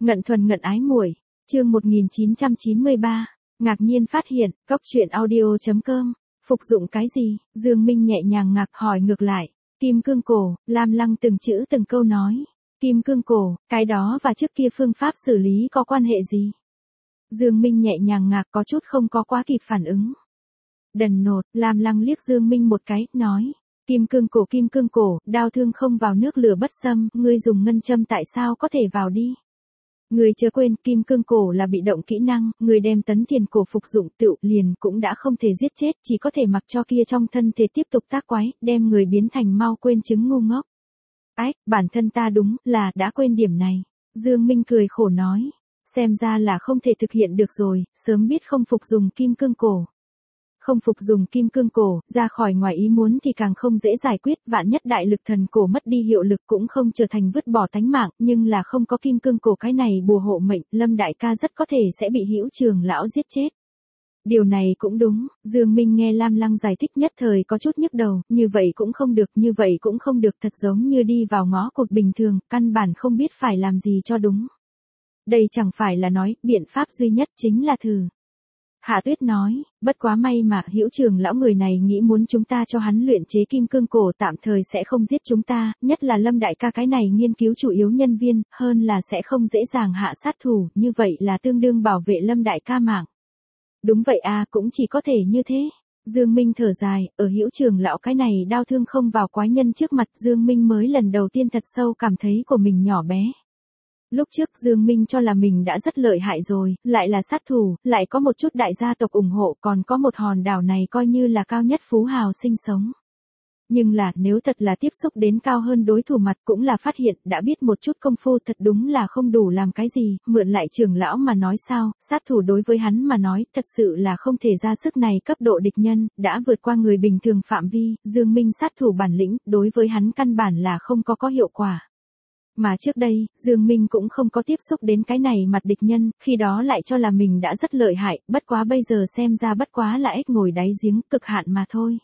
Ngận thuần ngận ái muội, chương 1993, ngạc nhiên phát hiện, cóc truyện audio.com, phục dụng cái gì, Dương Minh nhẹ nhàng ngạc hỏi ngược lại, kim cương cổ, Lam Lăng từng chữ từng câu nói, kim cương cổ, cái đó và trước kia phương pháp xử lý có quan hệ gì? Dương Minh nhẹ nhàng ngạc có chút không có quá kịp phản ứng. Đần nột, Lam Lăng liếc Dương Minh một cái, nói, kim cương cổ, đao thương không vào nước lửa bất xâm, ngươi dùng ngân châm tại sao có thể vào đi? Ngươi chớ quên, kim cương cổ là bị động kỹ năng, ngươi đem tấn thiền cổ phục dụng tựu liền cũng đã không thể giết chết, chỉ có thể mặc cho kia trong thân thể tiếp tục tác quái, đem người biến thành mau quên chứng ngu ngốc. Ách, bản thân ta đúng là đã quên điểm này. Dương Minh cười khổ nói, xem ra là không thể thực hiện được rồi, sớm biết không phục dùng kim cương cổ. Không phục dùng kim cương cổ, ra khỏi ngoài ý muốn thì càng không dễ giải quyết, vạn nhất đại lực thần cổ mất đi hiệu lực cũng không trở thành vứt bỏ tánh mạng, nhưng là không có kim cương cổ cái này bùa hộ mệnh, Lâm đại ca rất có thể sẽ bị Hữu Trường lão giết chết. Điều này cũng đúng, Dương Minh nghe Lam Lăng giải thích nhất thời có chút nhức đầu, như vậy cũng không được, như vậy cũng không được, thật giống như đi vào ngõ cụt bình thường, căn bản không biết phải làm gì cho đúng. Đây chẳng phải là nói, biện pháp duy nhất chính là thử. Hạ Tuyết nói, bất quá may mà Hữu Trường lão người này nghĩ muốn chúng ta cho hắn luyện chế kim cương cổ tạm thời sẽ không giết chúng ta, nhất là Lâm đại ca cái này nghiên cứu chủ yếu nhân viên, hơn là sẽ không dễ dàng hạ sát thủ, như vậy là tương đương bảo vệ Lâm đại ca mạng. Đúng vậy à, cũng chỉ có thể như thế. Dương Minh thở dài, ở Hữu Trường lão cái này đao thương không vào quái nhân trước mặt, Dương Minh mới lần đầu tiên thật sâu cảm thấy của mình nhỏ bé. Lúc trước Dương Minh cho là mình đã rất lợi hại rồi, lại là sát thủ, lại có một chút đại gia tộc ủng hộ, còn có một hòn đảo này coi như là cao nhất phú hào sinh sống. Nhưng là, nếu thật là tiếp xúc đến cao hơn đối thủ mặt cũng là phát hiện, đã biết một chút công phu thật đúng là không đủ làm cái gì, mượn lại Trường lão mà nói sao, sát thủ đối với hắn mà nói, thật sự là không thể ra sức này cấp độ địch nhân, đã vượt qua người bình thường phạm vi, Dương Minh sát thủ bản lĩnh, đối với hắn căn bản là không có hiệu quả. Mà trước đây, Dương Minh cũng không có tiếp xúc đến cái này mặt địch nhân, khi đó lại cho là mình đã rất lợi hại, bất quá bây giờ xem ra bất quá là ếch ngồi đáy giếng, cực hạn mà thôi.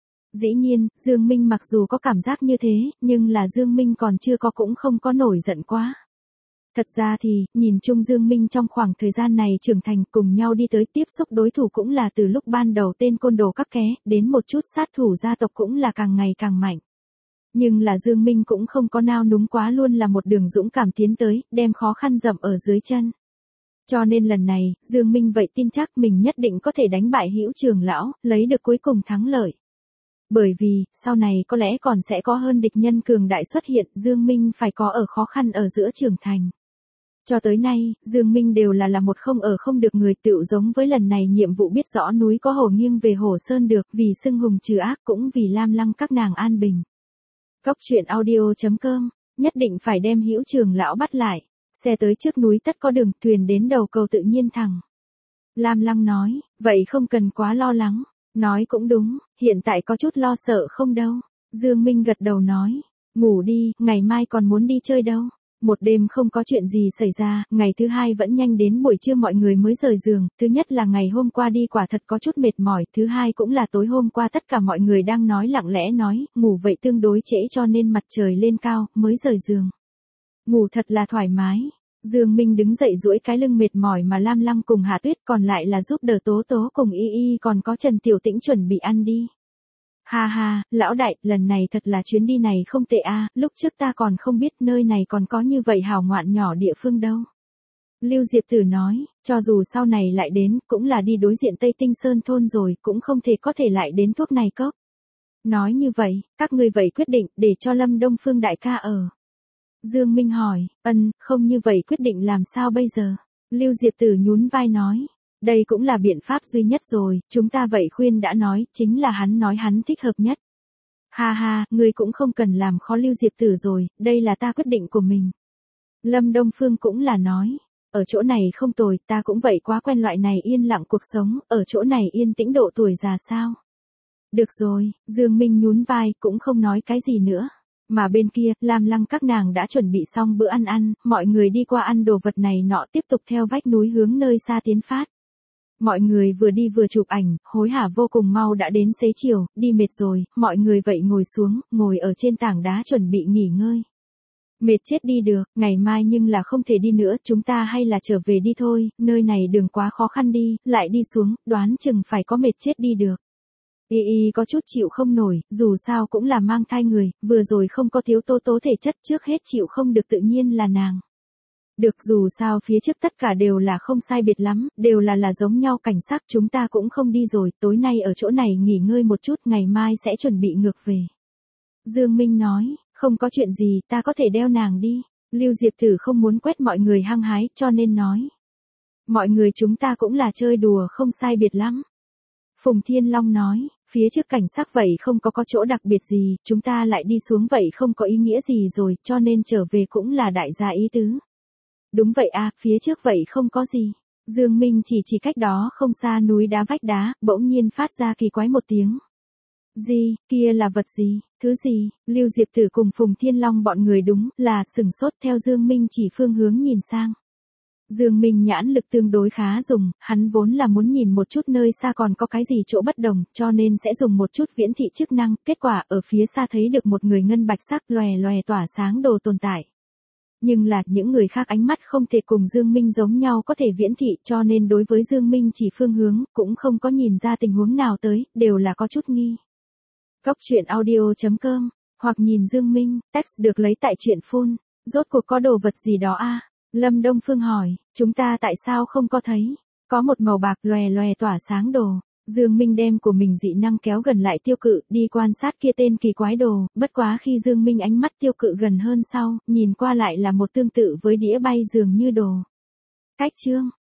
Dĩ nhiên, Dương Minh mặc dù có cảm giác như thế, nhưng là Dương Minh còn chưa có cũng không có nổi giận quá. Thật ra thì, nhìn chung Dương Minh trong khoảng thời gian này trưởng thành cùng nhau đi tới tiếp xúc đối thủ cũng là từ lúc ban đầu tên côn đồ các ké, đến một chút sát thủ gia tộc cũng là càng ngày càng mạnh. Nhưng là Dương Minh cũng không có nao núng quá, luôn là một đường dũng cảm tiến tới, đem khó khăn dậm ở dưới chân. Cho nên lần này, Dương Minh vậy tin chắc mình nhất định có thể đánh bại Hữu Trường lão, lấy được cuối cùng thắng lợi. Bởi vì, sau này có lẽ còn sẽ có hơn địch nhân cường đại xuất hiện, Dương Minh phải có ở khó khăn ở giữa trưởng thành. Cho tới nay, Dương Minh đều là một không được người, tựu giống với lần này nhiệm vụ biết rõ núi có hổ nghiêng về hổ sơn được, vì xưng hùng trừ ác cũng vì Lam Lăng các nàng an bình. Cóc truyện audio.com, nhất định phải đem Hữu Trường lão bắt lại, xe tới trước núi tất có đường, thuyền đến đầu cầu tự nhiên thẳng. Lam Lăng nói, vậy không cần quá lo lắng, nói cũng đúng, hiện tại có chút lo sợ không đâu. Dương Minh gật đầu nói, ngủ đi, ngày mai còn muốn đi chơi đâu. Một đêm không có chuyện gì xảy ra, ngày thứ hai vẫn nhanh đến buổi trưa mọi người mới rời giường, thứ nhất là ngày hôm qua đi quả thật có chút mệt mỏi, thứ hai cũng là tối hôm qua tất cả mọi người đang nói lặng lẽ nói, ngủ vậy tương đối trễ cho nên mặt trời lên cao, mới rời giường. Ngủ thật là thoải mái. Dương Minh đứng dậy duỗi cái lưng mệt mỏi mà Lam Lăng cùng Hạ Tuyết còn lại là giúp đỡ Tố Tố cùng Y Y còn có Trần Tiểu Tĩnh chuẩn bị ăn đi. Ha ha, lão đại, lần này thật là chuyến đi này không tệ a, lúc trước ta còn không biết nơi này còn có như vậy hào ngoạn nhỏ địa phương đâu. Lưu Diệp Tử nói, cho dù sau này lại đến, cũng là đi đối diện Tây Tinh Sơn thôn rồi, cũng không thể có thể lại đến thuốc này cốc. Nói như vậy, các ngươi vậy quyết định, để cho Lâm Đông Phương đại ca ở. Dương Minh hỏi, không như vậy quyết định làm sao bây giờ? Lưu Diệp Tử nhún vai nói. Đây cũng là biện pháp duy nhất rồi, chúng ta vậy khuyên đã nói, chính là hắn nói hắn thích hợp nhất. Ha ha, ngươi cũng không cần làm khó Lưu Diệp Tử rồi, đây là ta quyết định của mình. Lâm Đông Phương cũng là nói, ở chỗ này không tồi, ta cũng vậy quá quen loại này yên lặng cuộc sống, ở chỗ này yên tĩnh độ tuổi già sao. Được rồi, Dương Minh nhún vai, cũng không nói cái gì nữa. Mà bên kia, Lam Lăng các nàng đã chuẩn bị xong bữa ăn, mọi người đi qua ăn đồ vật này nọ tiếp tục theo vách núi hướng nơi xa tiến phát. Mọi người vừa đi vừa chụp ảnh, hối hả vô cùng, mau đã đến xế chiều, đi mệt rồi, mọi người vậy ngồi xuống, ngồi ở trên tảng đá chuẩn bị nghỉ ngơi. Mệt chết đi được, ngày mai nhưng là không thể đi nữa, chúng ta hay là trở về đi thôi, nơi này đường quá khó khăn đi, lại đi xuống, đoán chừng phải có mệt chết đi được. Y có chút chịu không nổi, dù sao cũng là mang thai người, vừa rồi không có thiếu tố tố thể chất, trước hết chịu không được tự nhiên là nàng. Được, dù sao phía trước tất cả đều là không sai biệt lắm, đều là giống nhau, cảnh sắc, chúng ta cũng không đi rồi, tối nay ở chỗ này nghỉ ngơi một chút, ngày mai sẽ chuẩn bị ngược về. Dương Minh nói, không có chuyện gì, ta có thể đeo nàng đi. Lưu Diệp Tử không muốn quét mọi người hăng hái, cho nên nói. Mọi người chúng ta cũng là chơi đùa không sai biệt lắm. Phùng Thiên Long nói, phía trước cảnh sắc vậy không có chỗ đặc biệt gì, chúng ta lại đi xuống vậy không có ý nghĩa gì rồi, cho nên trở về cũng là đại gia ý tứ. Đúng vậy à, phía trước vậy không có gì. Dương Minh chỉ cách đó không xa núi đá vách đá, bỗng nhiên phát ra kỳ quái một tiếng. Gì, kia là vật gì, thứ gì? Lưu Diệp Tử cùng Phùng Thiên Long bọn người đúng là sửng sốt theo Dương Minh chỉ phương hướng nhìn sang. Dương Minh nhãn lực tương đối khá dùng, hắn vốn là muốn nhìn một chút nơi xa còn có cái gì chỗ bất đồng, cho nên sẽ dùng một chút viễn thị chức năng, kết quả ở phía xa thấy được một người ngân bạch sắc lòe lòe tỏa sáng đồ tồn tại. Nhưng là những người khác ánh mắt không thể cùng Dương Minh giống nhau có thể viễn thị, cho nên đối với Dương Minh chỉ phương hướng, cũng không có nhìn ra tình huống nào tới, đều là có chút nghi. Góc truyện audio.com, hoặc nhìn Dương Minh, text được lấy tại truyện phun, rốt cuộc có đồ vật gì đó à? Lâm Đông Phương hỏi, chúng ta tại sao không có thấy? Có một màu bạc lòe lòe tỏa sáng đồ. Dương Minh đem của mình dị năng kéo gần lại Tiêu Cự, đi quan sát kia tên kỳ quái đồ, bất quá khi Dương Minh ánh mắt Tiêu Cự gần hơn sau, nhìn qua lại là một tương tự với đĩa bay dường như đồ. Cách chương